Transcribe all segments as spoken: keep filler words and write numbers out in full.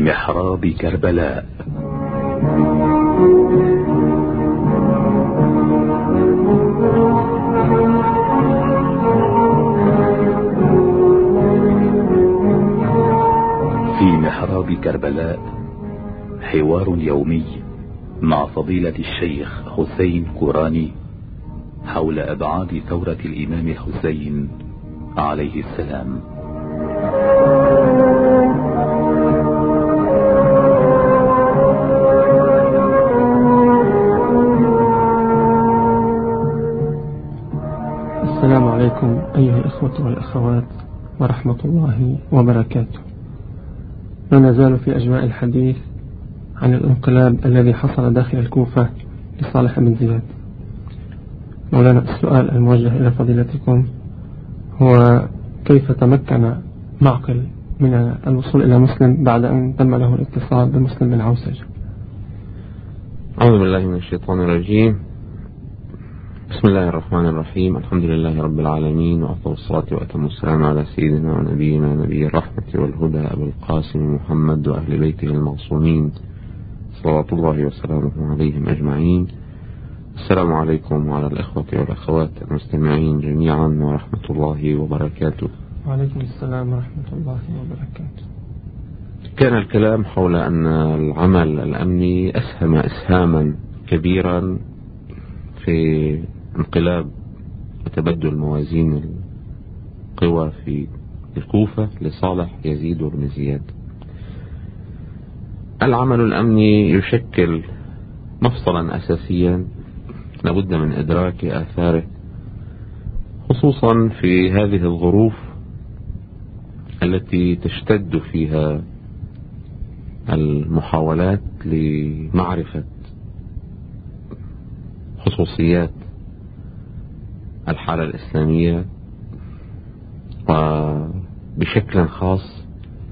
محراب كربلاء. في محراب كربلاء حوار يومي مع فضيلة الشيخ حسين كوراني حول أبعاد ثورة الإمام الحسين عليه السلام. السلام عليكم أيها الإخوة والأخوات ورحمة الله وبركاته. لا نزال في أجواء الحديث عن الانقلاب الذي حصل داخل الكوفة لصالح بن زياد. مولانا، السؤال الموجه إلى فضيلتكم هو: كيف تمكن معقل من الوصول إلى مسلم بعد أن تم له الاتصال بمسلم بن عوسج؟ أعوذ بالله من الشيطان الرجيم. بسم الله الرحمن الرحيم. الحمد لله رب العالمين، وأفضل الصلاة وأتم السلام على سيدنا ونبينا نبي الرحمة والهدى أبو القاسم محمد وأهل بيته المعصومين صلوات الله وسلامه عليهم أجمعين. السلام عليكم وعلى الإخوة والأخوات المستمعين جميعا ورحمة الله وبركاته. وعليكم السلام ورحمة الله وبركاته. كان الكلام حول أن العمل الأمني أسهم إسهاما كبيرا في انقلاب وتبدل موازين القوى في الكوفة لصالح يزيد بن زياد. العمل الأمني يشكل مفصلا أساسيا لابد من إدراك آثاره، خصوصا في هذه الظروف التي تشتد فيها المحاولات لمعرفة خصوصيات الحالة الإسلامية، وبشكل خاص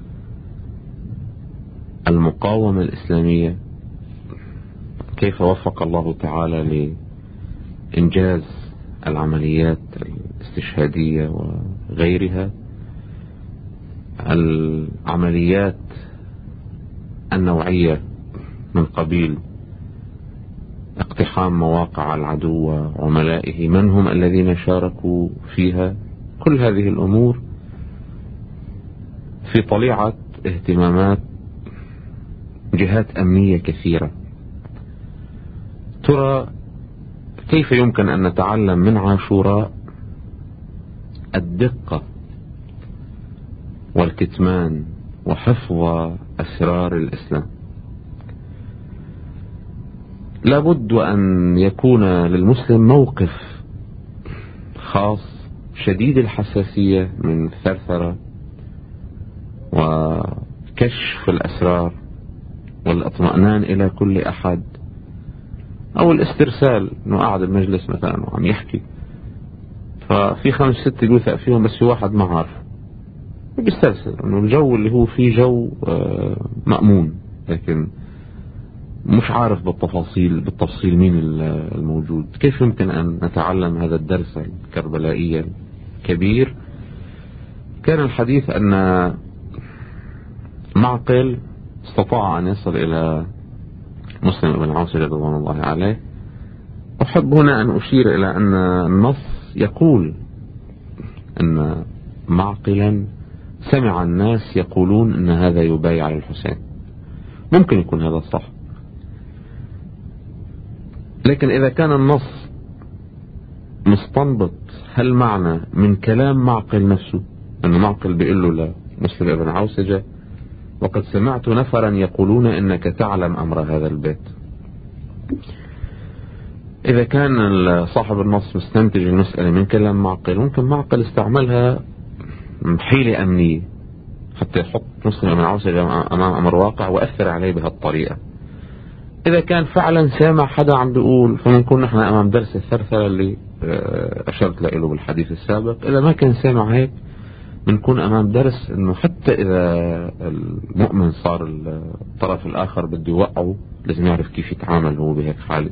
المقاومة الإسلامية، كيف وفق الله تعالى لإنجاز العمليات الاستشهادية وغيرها، العمليات النوعية من قبيل اقتحام مواقع العدو وعملائه، من هم الذين شاركوا فيها. كل هذه الأمور في طليعة اهتمامات جهات أمنية كثيرة. ترى كيف يمكن أن نتعلم من عاشوراء الدقة والكتمان وحفظ أسرار الإسلام؟ لابد أن يكون للمسلم موقف خاص شديد الحساسية من ثرثرة وكشف الأسرار والاطمئنان إلى كل أحد، أو الاسترسال أنه قاعد المجلس مثلا وعم يحكي ففي خمس ست جوثاء فيهم، بس في واحد ما عارف، بيسترسل أنه الجو اللي هو فيه جو مأمون، لكن مش عارف بالتفاصيل بالتفصيل مين الموجود. كيف يمكن أن نتعلم هذا الدرس الكربلائي الكبير؟ كان الحديث أن معقل استطاع أن يصل إلى مسلم بن عوسج رضوان الله عليه. أحب هنا أن أشير إلى أن النص يقول أن معقلا سمع الناس يقولون أن هذا يبايع على الحسين. ممكن يكون هذا صح، لكن إذا كان النص مستنبط هل معنى من كلام معقل نفسه، أن معقل بيقول له لمسلم بن عوسجة: وقد سمعت نفرا يقولون إنك تعلم أمر هذا البيت. إذا كان صاحب النص مستنتج المسألة من كلام معقل، ممكن معقل استعملها حيلة أمنية حتى يحط مسلم بن عوسجة أمام أمر واقع وأثر عليه بهالطريقة. إذا كان فعلا سامع حدا عم بيقول، فمنكون نحن أمام درس الثرثرة اللي أشرت له بالحديث السابق. إذا ما كان سامع هيك، بنكون أمام درس أنه حتى إذا المؤمن صار الطرف الآخر بده يوقعه، لازم يعرف كيف يتعامل هو بهيك حالة.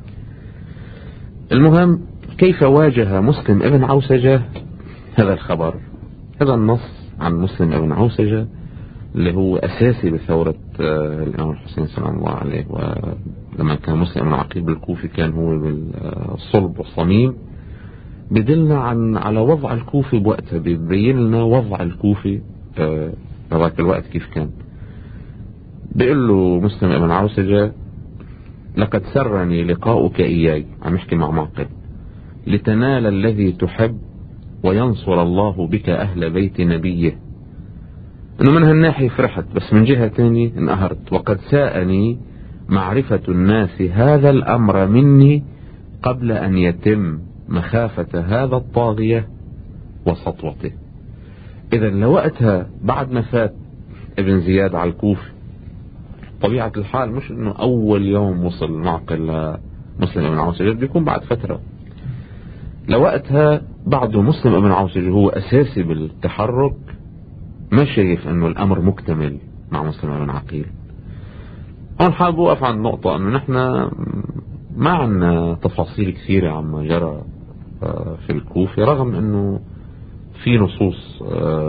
المهم، كيف واجه مسلم ابن عوسجة هذا الخبر؟ هذا النص عن مسلم ابن عوسجة اللي هو أساسي بثورة الإمام الحسين سلام الله عليه. ولما كان مسلم بن عقيل بالكوفي كان هو بالصلب والصميم، بدلنا عن على وضع الكوفي بوقتها، بيبين لنا وضع الكوفي بذاك الوقت كيف كان. بيقول له مسلم ابن عوسجة: لقد سرني لقاؤك إياي، عم يحكي مع معقل، لتنال الذي تحب وينصر الله بك أهل بيت نبيه. انه من هالناحية فرحت، بس من جهة تانية انقهرت. وقد ساءني معرفة الناس هذا الأمر مني قبل أن يتم مخافة هذا الطاغية وسطوته. إذا لوقتها بعد ما فات ابن زياد على الكوفة، طبيعة الحال مش انه اول يوم وصل معقل لمسلم ابن عوسجة، بيكون بعد فترة. لوقتها بعده مسلم ابن عوسجة هو اساسي بالتحرك، ما شايف انه الامر مكتمل مع مسلم ابن عقيل. هون حابب اوقف عند نقطة انه نحن ما عنا تفاصيل كثيرة عما جرى في الكوفة، رغم انه في نصوص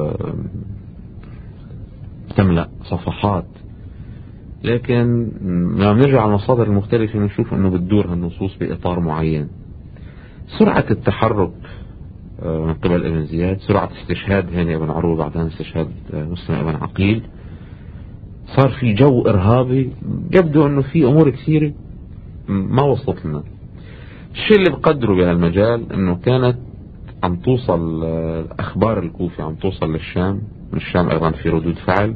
تملأ صفحات، لكن لما نرجع على المصادر المختلفة نشوف انه بتدور هالنصوص بإطار معين. سرعة التحرك من قبل ابن زياد، سرعة استشهاد هاني ابن عروة بعدين استشهاد مسلم ابن عقيل، صار في جو إرهابي. يبدو انه في امور كثيرة ما وصلت لنا. الشيء اللي بقدره بهالمجال انه كانت عم توصل اخبار الكوفة، عم توصل للشام، من الشام ايضا في ردود فعل،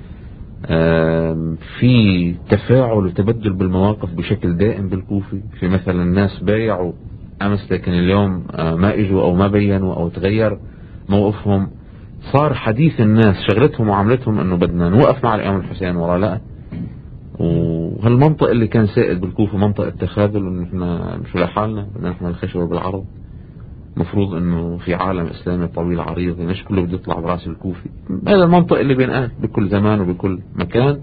في تفاعل وتبدل بالمواقف بشكل دائم بالكوفي. في مثلا الناس بايعوا امس لكن اليوم ما اجوا او ما بينوا او تغير موقفهم. صار حديث الناس شغلتهم وعملتهم انه بدنا نوقف مع الامام الحسين ولا لا. وهالمنطق اللي كان سائد بالكوفة منطق التخاذل، انه احنا مش لحالنا، بدنا نحمل الخشبة بالعرض. مفروض انه في عالم اسلامي طويل عريض مش كله بده يطلع براس الكوفي. هذا المنطق اللي بينقال بكل زمان وبكل مكان.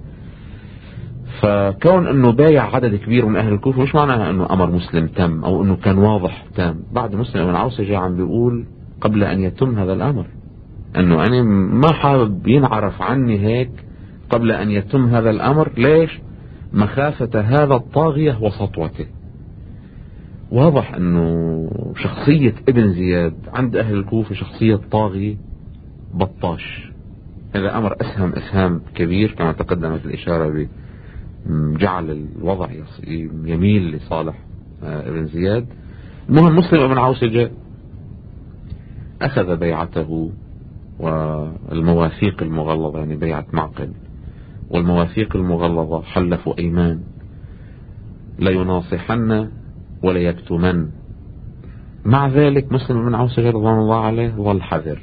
فكون انه بايع عدد كبير من اهل الكوفة مش معناها انه امر مسلم تم او انه كان واضح تام. بعد مسلم ابن عوسجة عم بيقول قبل ان يتم هذا الامر انه انا ما حابب ينعرف عني هيك قبل ان يتم هذا الامر. ليش؟ مخافة هذا الطاغية وسطوته. واضح انه شخصية ابن زياد عند اهل الكوفة شخصية طاغي بطاش. هذا امر اسهم اسهام كبير كما تقدمت الاشارة بجعل الوضع يميل لصالح ابن زياد. المهم مسلم ابن عوسجة اخذ بيعته والمواثيق المغلظة، يعني بيعة معقل والمواثيق المغلظة، حلفوا ايمان لا يناصحن ولا يكتمن. مع ذلك مسلم بن عوسجة رضوان الله عليه ظل حذر،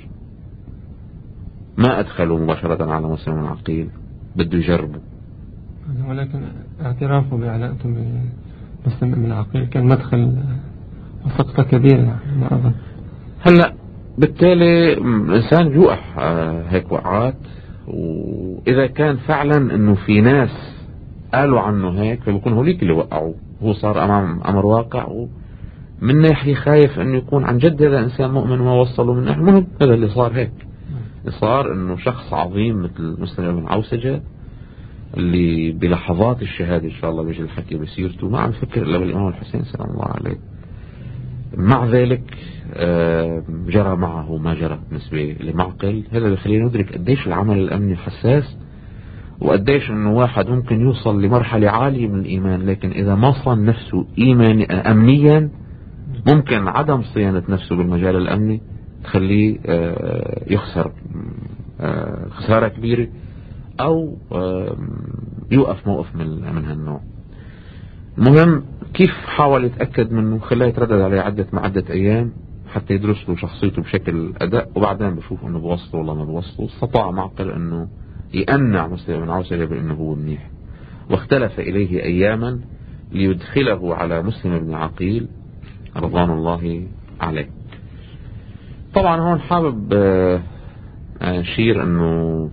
ما أدخلوا مباشرة على مسلم بن عقيل، بده يجربوا. ولكن اعترافه بعلاقته بمسلم بن عقيل كان مدخل وسقطة كبيرة ما أظن. هلأ بالتالي الإنسان بيوقع هيك وقعات، وإذا كان فعلا إنه في ناس قالوا عنه هيك فبيكون هوليك اللي وقعوا. هو صار أمام أمر واقع، ومن ناحية خايف أنه يكون عن جد هذا إنسان مؤمن وما وصله من ناحية. المهم هذا اللي صار هيك. صار أنه شخص عظيم مثل مسلم بن عوسجة اللي بلحظات الشهادة إن شاء الله بيجي الحكي بسيرته ما عم فكر إلا بالإمام الحسين سلام الله عليه. مع ذلك جرى معه ما جرى بالنسبة لمعقل. هذا اللي خلينا ندرك قديش العمل الأمني حساس، وقديش انه واحد ممكن يوصل لمرحلة عالية من الايمان، لكن اذا ما صان نفسه ايمان امنيا ممكن عدم صيانة نفسه بالمجال الامني تخليه يخسر خسارة كبيرة او يوقف موقف من من هالنوع. المهم كيف حاول يتأكد منه؟ خلاه يتردد عليه عدة مع عدة ايام حتى يدرس له شخصيته بشكل اداء، وبعدين بشوف انه بوصله ولا ما بوصله. استطاع معقل انه يأنع مسلم بن عوسجة بأنه هو منيح، واختلف إليه أياما ليدخله على مسلم بن عقيل رضوان الله عليه. طبعا هون حابب أشير أنه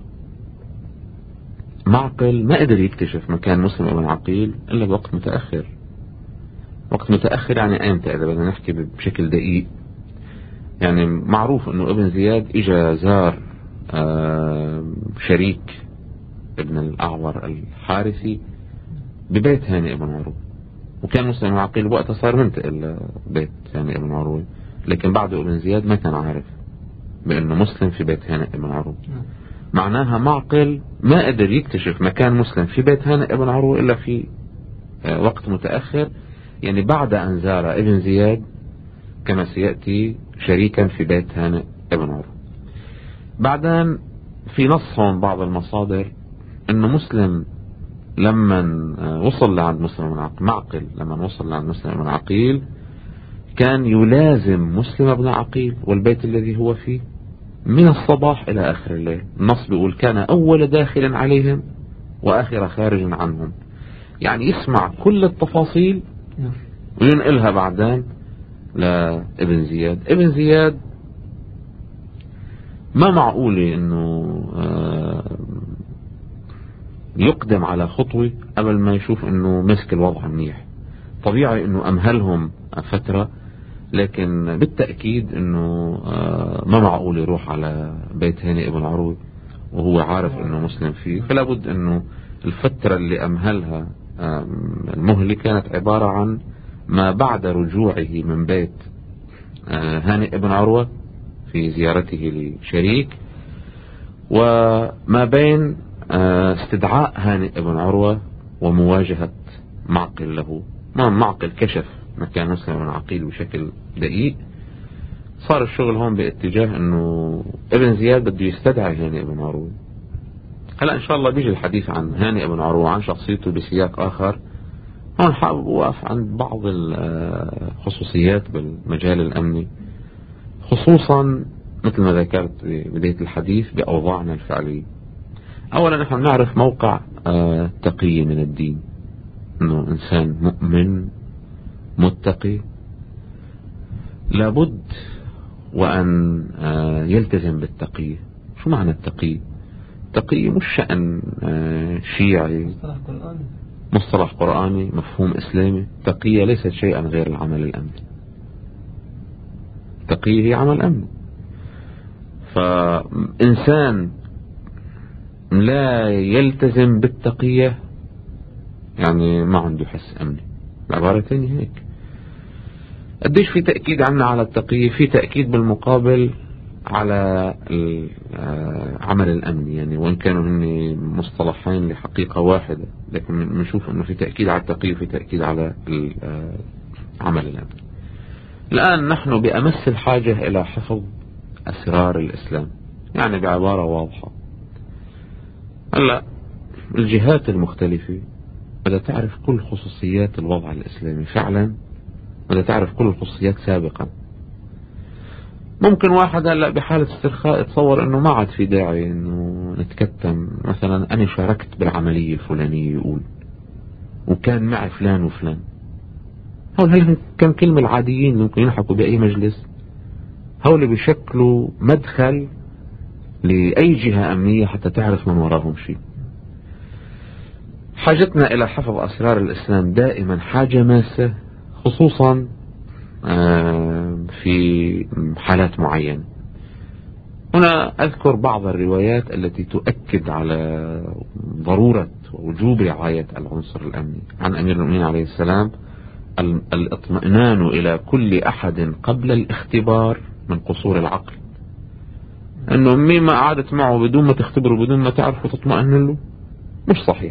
معقل ما قدر يكتشف مكان مسلم بن عقيل إلا بوقت متأخر. وقت متأخر يعني أمتى؟ إذا بدنا نحكي بشكل دقيق، يعني معروف أنه ابن زياد إجا زار شريك ابن الأعور الحارثي ببيت هاني بن عروة، وكان مسلم بن عقيل وقتها صار منتقل بيت هاني بن عروة، لكن بعده ابن زياد ما كان عارف بأنه مسلم في بيت هاني بن عروة. معناها معقل ما قدر يكتشف مكان مسلم في بيت هاني بن عروة إلا في وقت متأخر، يعني بعد أن زار ابن زياد كما سيأتي شريكا في بيت هاني بن عروة. بعدين في نصهم بعض المصادر أنه مسلم لما وصل لعند مسلم بن عقيل، معقل لما وصل لعند مسلم بن عقيل كان يلازم مسلم بن عقيل والبيت الذي هو فيه من الصباح إلى آخر الليل. النص بيقول كان أول داخل عليهم وآخر خارج عنهم، يعني يسمع كل التفاصيل وينقلها بعدين لابن زياد. ابن زياد ما معقولة انه يقدم على خطوة قبل ما يشوف انه مسك الوضع منيح. طبيعي انه امهلهم فترة، لكن بالتأكيد انه ما معقول يروح على بيت هاني بن عروة وهو عارف انه مسلم فيه، فلا بد انه الفترة اللي امهلها المهلة كانت عبارة عن ما بعد رجوعه من بيت هاني بن عروة في زيارته لشريك، وما بين استدعاء هاني بن عروة ومواجهة معقل له. ما معقل كشف مكان مسلم بن عقيل بشكل دقيق، صار الشغل هون باتجاه انه ابن زياد بده يستدعي هاني بن عروة. هلا ان شاء الله بيجي الحديث عن هاني بن عروة عن شخصيته بسياق اخر. هون حابب اوقف عند بعض الخصوصيات بالمجال الامني، خصوصا مثل ما ذكرت بداية الحديث بأوضاعنا الفعلية. أولا نحن نعرف موقع تقي من الدين، أنه إنسان مؤمن متقي لابد وأن يلتزم بالتقية. شو معنى التقي؟ التقي مش شأن شيعي، مصطلح قرآني، مصطلح قرآني مفهوم إسلامي. تقية ليست شيئا غير العمل الأمني. تقية هي عمل أمني. فإنسان لا يلتزم بالتقية يعني ما عنده حس أمني. العبارة تانية هيك. قديش في تأكيد عنا على التقية؟ في تأكيد بالمقابل على العمل الأمني، يعني وإن كانوا هن مصطلحين لحقيقة واحدة، لكن بنشوف أنه في تأكيد على التقية وفي تأكيد على العمل الأمني. الآن نحن بأمس الحاجة إلى حفظ أسرار الإسلام، يعني بعبارة واضحة. هلا الجهات المختلفة بدها تعرف كل خصوصيات الوضع الإسلامي فعلا، بدها تعرف كل الخصوصيات سابقا. ممكن واحد هلا بحالة استرخاء يتصور انه ما عاد في داعي انه نتكتم، مثلا انا شاركت بالعملية الفلانية يقول وكان معي فلان وفلان. هول هل كم كلمة العاديين ممكن ينحكوا بأي مجلس، هول بيشكلوا مدخل لأي جهة أمنية حتى تعرف من وراهم شيء. حاجتنا إلى حفظ أسرار الإسلام دائما حاجة ماسة، خصوصا في حالات معينة. هنا أذكر بعض الروايات التي تؤكد على ضرورة ووجوب رعاية العنصر الأمني. عن أمير المؤمنين عليه السلام: الاطمئنان إلى كل أحد قبل الاختبار من قصور العقل. أنه مين ما قعدت معه بدون ما تختبره بدون ما تعرف وتطمئن له مش صحيح.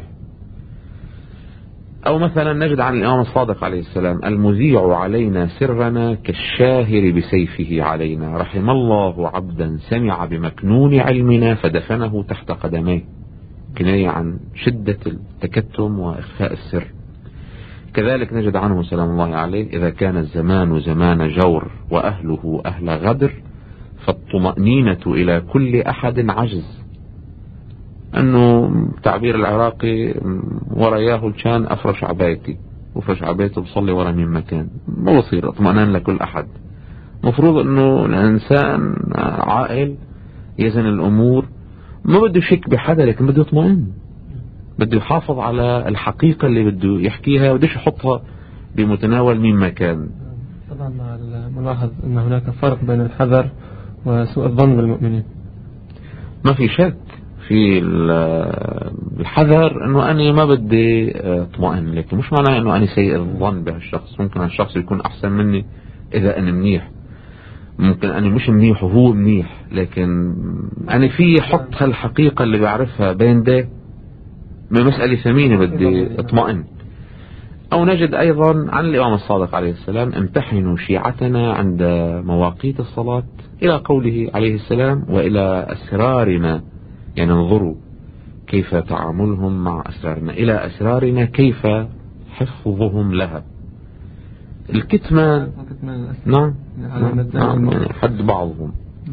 أو مثلا نجد عن الإمام الصادق عليه السلام: المذيع علينا سرنا كالشاهر بسيفه علينا، رحم الله عبدا سمع بمكنون علمنا فدفنه تحت قدميه. كناية عن شدة التكتم وإخفاء السر. كذلك نجد عنه سلام الله عليه: إذا كان الزمان زمان جور وأهله أهل غدر فالطمأنينة إلى كل أحد عجز. أنه تعبير العراقي ورياه كان أفرش عبايتي، وفرش عبايته بصلي ورا من مكان، ما بصير اطمئنان لكل أحد. مفروض أنه الإنسان عاقل يزن الأمور، ما بده يشك بحدا لكن بده يطمئن، بده يحافظ على الحقيقة اللي بده يحكيها، وديش يحطها بمتناول من مكان. طبعا مع الملاحظ أن هناك فرق بين الحذر وسوء الظن بالمؤمنين. ما في شك في الحذر انه انا ما بدي اطمئن، لكن مش معناه انه انا سيء الظن بهالشخص. ممكن هالشخص يكون احسن مني اذا انا منيح، ممكن انا مش منيح وهو منيح، لكن انا في حط هالحقيقة اللي بعرفها بين ده بمسألة ثمينة بدي اطمئن. او نجد ايضا عن الامام الصادق عليه السلام: امتحنوا شيعتنا عند مواقيت الصلاة، الى قوله عليه السلام: والى اسرارنا، يعني انظروا كيف تعاملهم مع اسرارنا، الى اسرارنا كيف حفظهم لها. الكتمان نعم نعم يعني حد بعضهم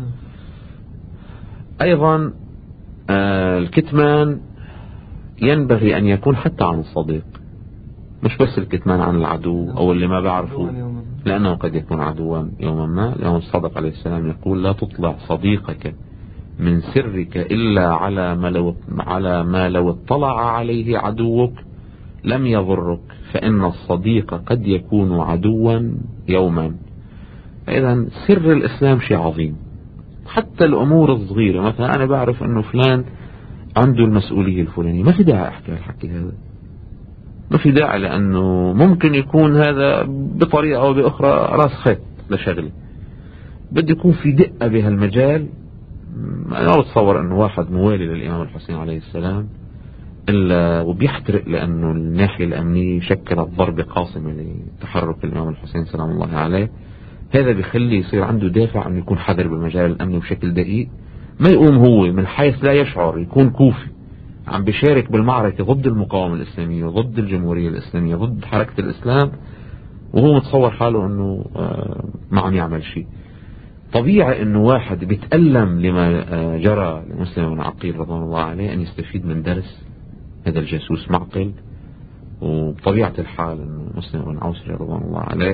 ايضا. آه الكتمان ينبغي ان يكون حتى عن الصديق، مش بس الكتمان عن العدو او اللي ما بعرفه، لانه قد يكون عدوا يوما ما. الامام الصادق عليه السلام يقول: لا تطلع صديقك من سرك الا على ما لو على ما لو اطلع عليه عدوك لم يضرك، فإن الصديق قد يكون عدوا يوما. إذا سر الإسلام شيء عظيم، حتى الأمور الصغيرة. مثلا أنا بعرف أنه فلان عنده المسؤولية الفلانية، ما في داعي أحكي الحكي هذا، ما في داعي، لأنه ممكن يكون هذا بطريقة أو بأخرى راس خيط لشغلي. بدي يكون في دقة بهالمجال. أنا أتصور أنه واحد موالي للإمام الحسين عليه السلام إلا وبيحترق لأنه الناحية الأمنية شكلت ضربة قاصمة لتحرك الإمام الحسين سلام الله عليه. هذا بيخلي يصير عنده دافع أنه يكون حذر بالمجال الأمني بشكل دقيق، ما يقوم هو من حيث لا يشعر يكون كوفي عم بيشارك بالمعركة ضد المقاومة الإسلامية وضد الجمهورية الإسلامية ضد حركة الإسلام، وهو متصور حاله أنه ما عم يعمل شيء. طبيعي أنه واحد بيتألم لما جرى لمسلم بن عقيل رضوان الله عليه أن يستفيد من درس هذا الجاسوس معقل. وبطبيعة الحال أنه مسلم بن عوسري رضوان الله عليه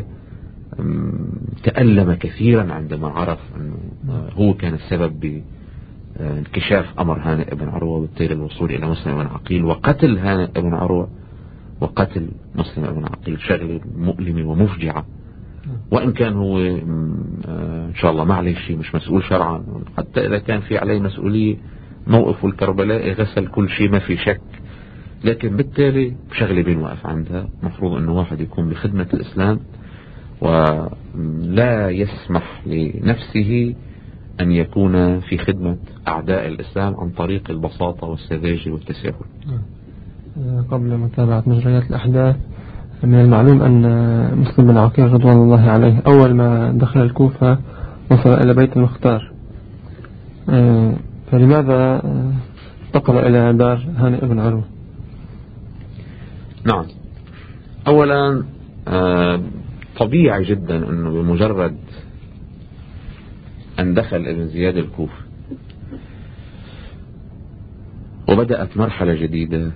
تألم كثيرا عندما عرف أنه هو كان السبب بانكشاف أمر هانئ بن عروة وبالتالي الوصول إلى مسلم بن عقيل وقتل هانئ بن عروة وقتل مسلم بن عقيل. شغلة مؤلمة ومفجعة، وإن كان هو إن شاء الله ما عليه شيء، مش مسؤول شرعا، حتى إذا كان في عليه مسؤولية موقف الكربلاء غسل كل شيء ما في شك، لكن بالتالي شغلة بين واقف عندها. مفروض أنه واحد يكون بخدمة الإسلام ولا يسمح لنفسه أن يكون في خدمة أعداء الإسلام عن طريق البساطة والسذاجة والتساهل. قبل متابعة مجريات الأحداث، من المعلوم أن مسلم بن عقيل رضوان الله عليه أول ما دخل الكوفة وصل إلى بيت المختار، فلماذا انتقل إلى دار هانئ بن عروة؟ نعم، أولا طبيعي جدا أنه بمجرد أن دخل ابن زياد الكوفة وبدأت مرحلة جديدة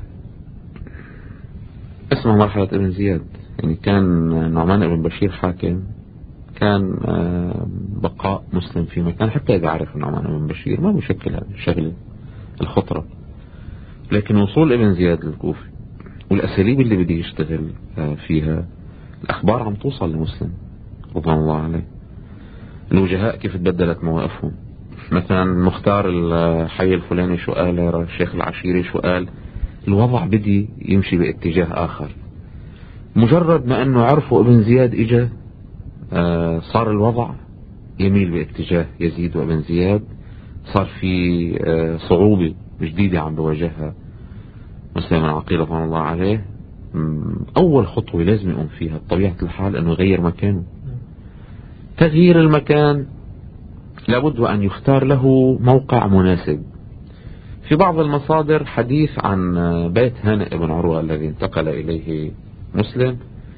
اسمها مرحلة ابن زياد. يعني كان نعمان بن بشير حاكم، كان بقاء مسلم في مكان حتى إذا عرف نعمان بن بشير ما بيشكل هذا الشغلة الخطرة، لكن وصول ابن زياد للكوفة والأساليب اللي بدي يشتغل فيها، الأخبار عم توصل لمسلم رضوان الله عليه، الوجهاء كيف تبدلت مواقفهم. مثلا مختار الحي الفلاني شو قال، الشيخ العشيري شو قال، الوضع بدي يمشي باتجاه آخر. مجرد ما أنه عرفوا ابن زياد إجا صار الوضع يميل باتجاه يزيد وابن زياد، صار في صعوبة جديدة عم بواجهها مسلم بن عقيل رضوان الله عليه. أول خطوة لازم يقوم فيها بطبيعة الحال أنه يغير مكانه. تغيير المكان لابد أن يختار له موقع مناسب. في بعض المصادر حديث عن بيت هانئ بن عروة الذي انتقل إليه مسلم،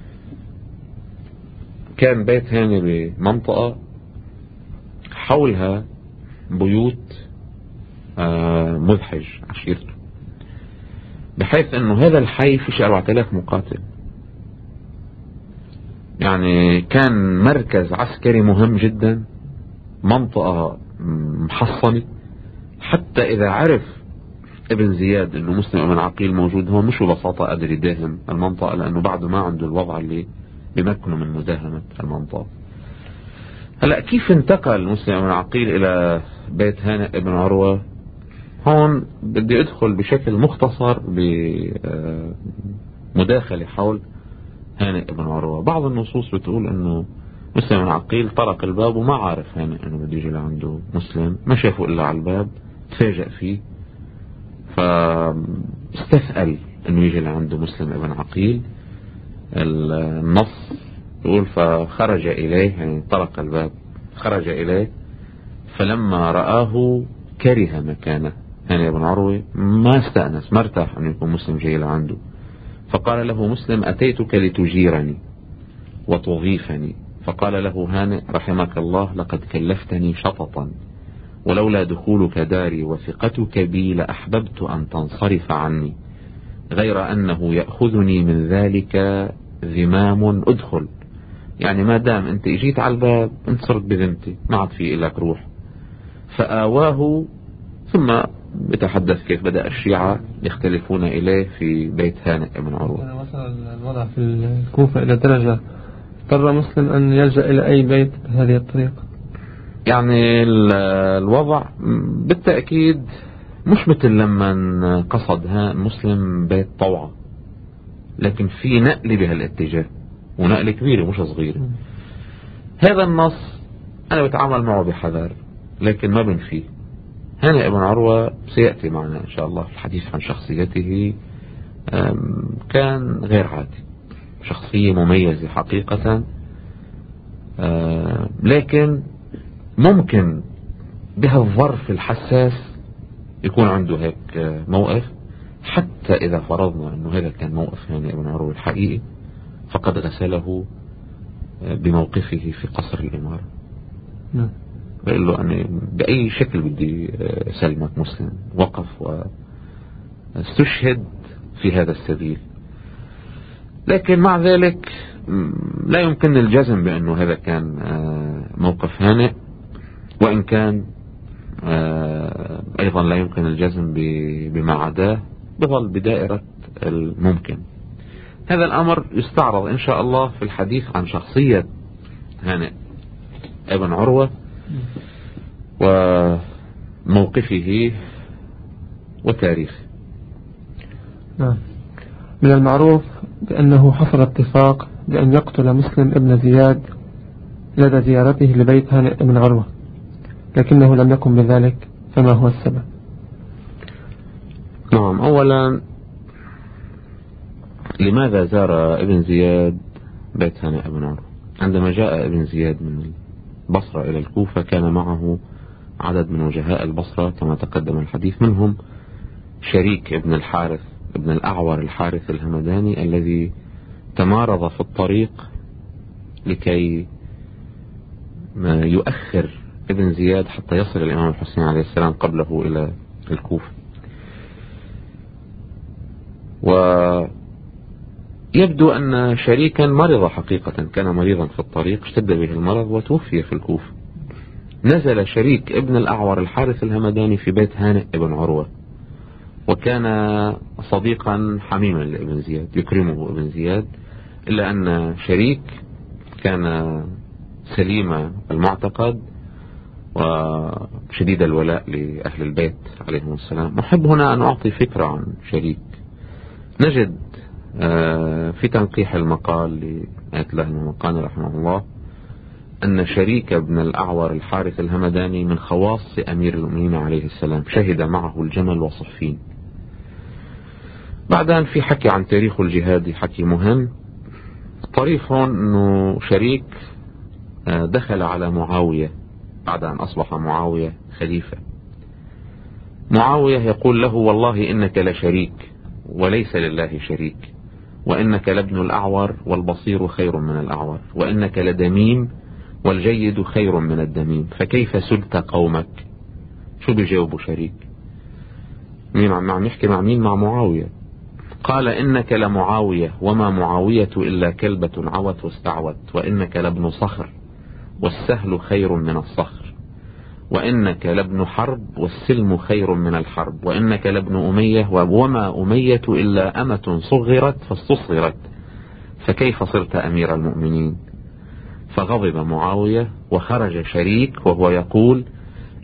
كان بيت هانئ بمنطقة حولها بيوت مزحج عشيرته، بحيث أنه هذا الحي فيش أربعة آلاف مقاتل، يعني كان مركز عسكري مهم جدا، منطقة محصنة. حتى إذا عرف ابن زياد أنه مسلم بن عقيل موجود هون مش ببساطة قادر يداهم المنطقة، لأنه بعده ما عنده الوضع اللي بمكنه من مداهمة المنطقة. هلأ كيف انتقل مسلم بن عقيل إلى بيت هانئ بن عروة؟ هون بدي أدخل بشكل مختصر بمداخلة حول هانئ بن عروة. بعض النصوص بتقول أنه مسلم بن عقيل طرق الباب وما عارف هانئ أنه بده يجي لعنده مسلم، ما شافه إلا على الباب، تفاجأ فيه فاستثقل أنه يجي لعنده مسلم بن عقيل. النص يقول فخرج إليه، يعني طرق الباب خرج إليه، فلما رآه كره مكانه. هانئ بن عروة ما استأنس، ما ارتاح أن يكون مسلم جاي لعنده، فقال له مسلم أتيتك لتجيرني وتضيفني. فقال له هانئ رحمك الله لقد كلفتني شططا، ولولا دخولك داري وثقتك بي لأحببت أن تنصرف عني، غير أنه يأخذني من ذلك ذمام أدخل. يعني ما دام أنت اجيت على الباب أنت صرت بذمتي، ما عاد في إلك روح. فآواه. ثم بتحدث كيف بدأ الشيعة يختلفون إليه في بيت هانئ بن عروة. وصل الوضع في الكوفة إلى درجة اضطر مسلم أن يلجأ إلى أي بيت بهذه الطريقة. يعني الوضع بالتأكيد مش مثل لما قصد مسلم بيت طوعة، لكن في نقل بهالاتجاه، ونقل كبيرة مش صغيرة. هذا النص أنا بتعامل معه بحذر، لكن ما بنفيه. هانئ بن عروة سيأتي معنا إن شاء الله في الحديث عن شخصيته. كان غير عادي، شخصية مميزة حقيقة، لكن ممكن بهالظرف الحساس يكون عنده هيك موقف. حتى إذا فرضنا أنه هذا كان موقف هانئ بن عروة الحقيقي، فقد غسله بموقفه في قصر الإمارة. نعم. بقول له أنا بأي شكل بدي سلمك مسلم، وقف واستشهد في هذا السبيل. لكن مع ذلك لا يمكن الجزم بأنه هذا كان موقف هانئ، وإن كان أيضا لا يمكن الجزم بما عداه، بظل بدائرة الممكن. هذا الأمر يستعرض إن شاء الله في الحديث عن شخصية هانئ ابن عروة وموقفه وتاريخه. نعم. من المعروف بأنه حصل اتفاق بأن يقتل مسلم ابن زياد لدى زيارته لبيت هانئ ابن عروة، لكنه لم يقم بذلك، فما هو السبب؟ نعم. أولا، لماذا زار ابن زياد بيت هانئ ابن عروة؟ عندما جاء ابن زياد من البصرة إلى الكوفة كان معه عدد من وجهاء البصرة كما تقدم الحديث، منهم شريك ابن الحارث ابن الأعور الحارث الهمداني الذي تمارض في الطريق لكي يؤخر ابن زياد حتى يصل الإمام الحسين عليه السلام قبله إلى الكوفة. ويبدو أن شريكا مرض حقيقة، كان مريضا في الطريق، اشتد به المرض وتوفي في الكوفة. نزل شريك ابن الأعور الحارث الهمداني في بيت هانئ ابن عروة، وكان صديقا حميما لابن زياد يكرمه ابن زياد، إلا أن شريك كان سليم المعتقد وشديد الولاء لأهل البيت عليهم السلام. أحب هنا أن أعطي فكرة عن شريك. نجد في تنقيح المقال لآية الله المقاني رحمه الله أن شريك ابن الأعور الحارث الهمداني من خواص أمير المؤمنين عليه السلام، شهد معه الجمل وصفين. بعدين في حكي عن تاريخ الجهاد، حكي مهم طريف هون، أنه شريك دخل على معاوية بعد أن أصبح معاوية خليفة. معاوية يقول له والله إنك لشريك وليس لله شريك، وإنك لابن الأعور والبصير خير من الأعور، وإنك لدميم والجيد خير من الدميم، فكيف سلت قومك؟ شو بيجاوبوا شريك؟ مين عم يحكي مع مين؟ مع معاوية. قال إنك لمعاوية وما معاوية إلا كلبة عوت واستعوت، وإنك لابن صخر والسهل خير من الصخر، وإنك لابن حرب والسلم خير من الحرب، وإنك لابن أمية وما أمية إلا أمة صغرت فاستصغرت، فكيف صرت أمير المؤمنين؟ فغضب معاوية وخرج شريك وهو يقول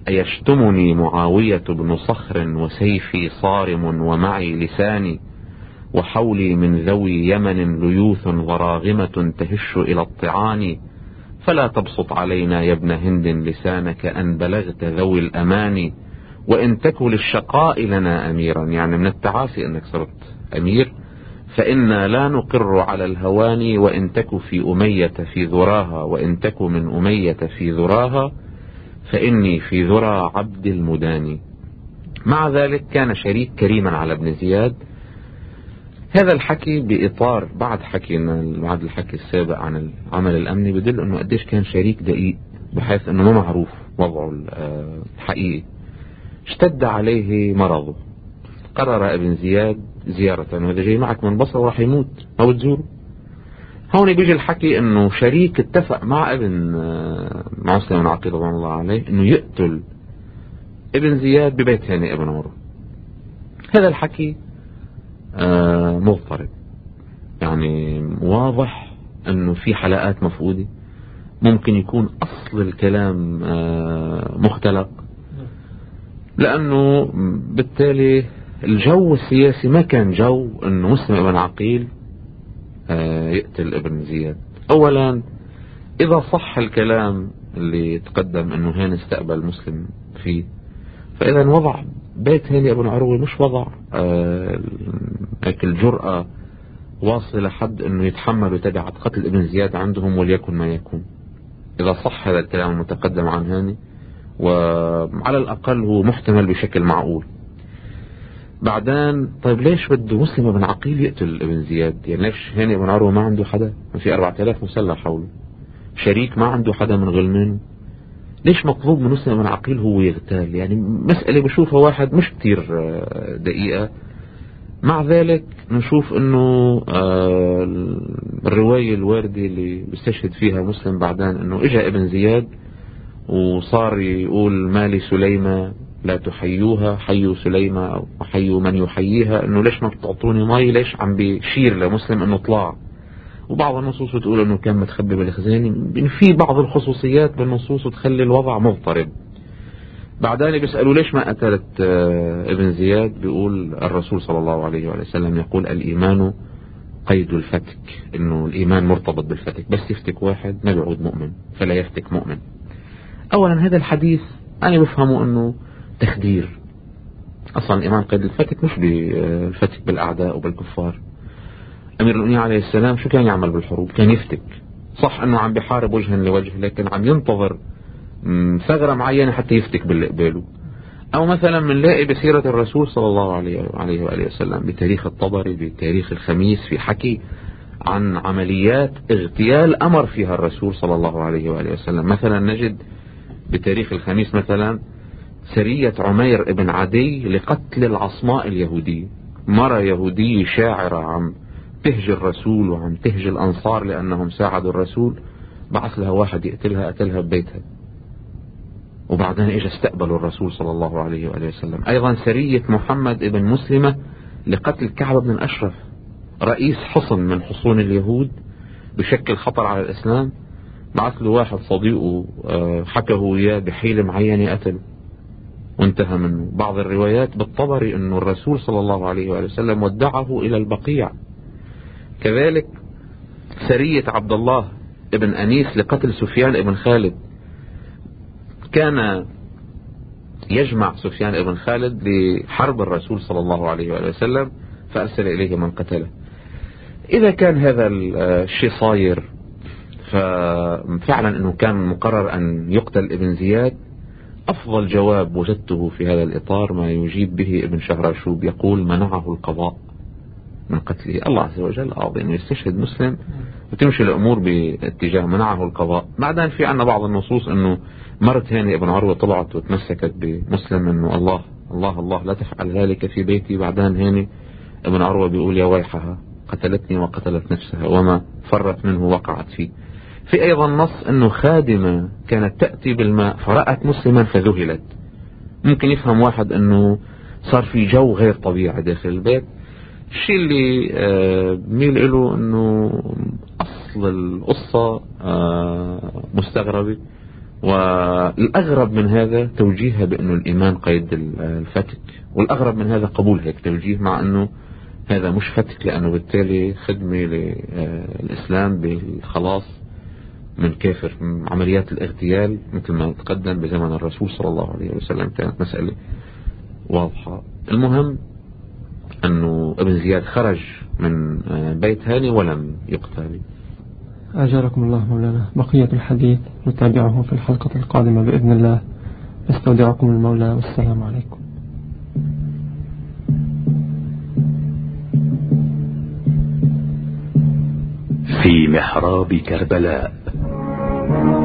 أيشتمني معاوية بن صخر وسيفي صارم ومعي لساني وحولي من ذوي يمن ليوث وراغمة تهش إلى الطعان فلا تبسط علينا يا ابن هند لسانك أن بلغت ذوي الأمان وإن تكن للشقاء لنا أميرا، يعني من التعاسي أنك صرت أمير، فإنا لا نقر على الهوان وإن تك في أمية في ذراها وإن تك من أمية في ذراها فإني في ذرى عبد المداني. مع ذلك كان شريك كريما على ابن زياد. هذا الحكي بإطار بعد حكينا بعد الحكي السابق عن العمل الأمني بدل أنه قديش كان شريك دقيق بحيث أنه ما معروف وضعه الحقيقي. اشتد عليه مرضه، قرر ابن زياد زيارة، وهذا جاي معك من بصرة وراح يموت أو تزوره. هون بيجي الحكي أنه شريك اتفق مع ابن مع مسلم بن عقيل رضي الله عليه أنه يقتل ابن زياد ببيت هاني ابن عروة. هذا الحكي آه مضطرب، يعني واضح أنه في حلقات مفقودة، ممكن يكون أصل الكلام آه مختلق، لأنه بالتالي الجو السياسي ما كان جو أنه مسلم بن عقيل آه يقتل ابن زياد. أولا إذا صح الكلام اللي تقدم أنه هاني استقبل مسلم فيه، فإذا وضع بيت هاني ابن عروة مش وضع آه الجرأة واصل لحد أنه يتحملوا تبعة قتل ابن زياد عندهم وليكن ما يكون، إذا صح هذا الكلام المتقدم عن هاني، وعلى الأقل هو محتمل بشكل معقول. بعدين طيب ليش بده مسلم بن عقيل يقتل ابن زياد؟ يعني ليش هاني ابن عروة ما عنده حدا؟ ما في أربعة آلاف مسلح حوله، شريك ما عنده حدا من غلمانه، ليش مطلوب من مسلم بن عقيل هو يغتال؟ يعني مسألة بشوفها واحد مش كتير دقيقة. مع ذلك نشوف انه الرواية الواردة اللي بيستشهد فيها مسلم بعدين انه اجا ابن زياد وصار يقول مالي سليمة لا تحيوها، حيوا سليمة وحيوا من يحييها، انه ليش ما بتعطوني مي، ليش عم بيشير لمسلم انه طلع. وبعض النصوص بتقول انه كان متخبي بالخزانة، في بعض الخصوصيات بالنصوص تخلي الوضع مضطرب. بعدين بيسألوا ليش ما قتلت ابن زياد، بيقول الرسول صلى الله عليه وسلم يقول الإيمان قيد الفتك، انه الإيمان مرتبط بالفتك، بس يفتك واحد ما بيعود مؤمن، فلا يفتك مؤمن. اولا هذا الحديث انا بفهمه انه تخدير، اصلا الإيمان قيد الفتك مش بالفتك بالاعداء وبالكفار. امير المؤمنين عليه السلام شو كان يعمل بالحروب؟ كان يفتك، صح انه عم بيحارب وجها لوجه، لكن عم ينتظر ثغرة معينة حتى يفتك باللي قباله. او مثلا بنلاقي بسيرة الرسول صلى الله عليه عليه وآله وسلم بتاريخ الطبري بتاريخ الخميس في حكي عن عمليات اغتيال امر فيها الرسول صلى الله عليه وآله وسلم. مثلا نجد بتاريخ الخميس مثلا سرية عمير ابن عدي لقتل العصماء اليهودية، مرة يهودية شاعرة عم تهجي الرسول وعم تهجي الأنصار لأنهم ساعدوا الرسول، بعث لها واحد يقتلها، قتلها ببيتها، وبعدين اجى استقبلوا الرسول صلى الله عليه وآله وسلم. أيضا سرية محمد ابن مسلمة لقتل كعب بن الأشرف، رئيس حصن من حصون اليهود بشكل خطر على الإسلام، بعث له واحد صديقه حكه وياه بحيلة معينة قتله وانتهى منه. بعض الروايات بالطبري أنه الرسول صلى الله عليه وآله وسلم ودعه إلى البقيع. كذلك سرية عبد الله ابن أنيس لقتل سفيان ابن خالد، كان يجمع سفيان ابن خالد لحرب الرسول صلى الله عليه وآله وسلم، فأرسل إليه من قتله. إذا كان هذا الشيء صاير، ففعلا أنه كان مقرر أن يقتل ابن زياد، أفضل جواب وجدته في هذا الإطار ما يجيب به ابن شهراشوب، يقول منعه القضاء من قتله. الله عز وجل قاضي أنه يستشهد مسلم وتمشي الأمور باتجاه منعه القضاء. بعدين في عنا بعض النصوص أنه مرت هاني ابن عروة طلعت وتمسكت بمسلم أنه الله الله الله لا تفعل ذلك في بيتي. بعدين هاني ابن عروة بيقول يا ويحها قتلتني وقتلت نفسها وما فرت منه وقعت فيه. في أيضا نص أنه خادمة كانت تأتي بالماء فرأت مسلما فذهلت. ممكن يفهم واحد أنه صار في جو غير طبيعي داخل البيت. الشيء اللي آه ميل له أنه أصل القصة آه مستغربة، والأغرب من هذا توجيهها بأنه الإيمان قيد الفتك، والأغرب من هذا قبول هيك توجيه، مع أنه هذا مش فتك، لأنه بالتالي خدمة للإسلام بالخلاص من كافر. عمليات الاغتيال مثل ما تقدم بزمن الرسول صلى الله عليه وسلم كانت مسألة واضحة. المهم أنه ابن زياد خرج من بيت هاني ولم يقتل. أجاركم الله مولانا. بقية الحديث نتابعه في الحلقة القادمة بإذن الله. استودعكم المولى، والسلام عليكم. في محراب كربلاء.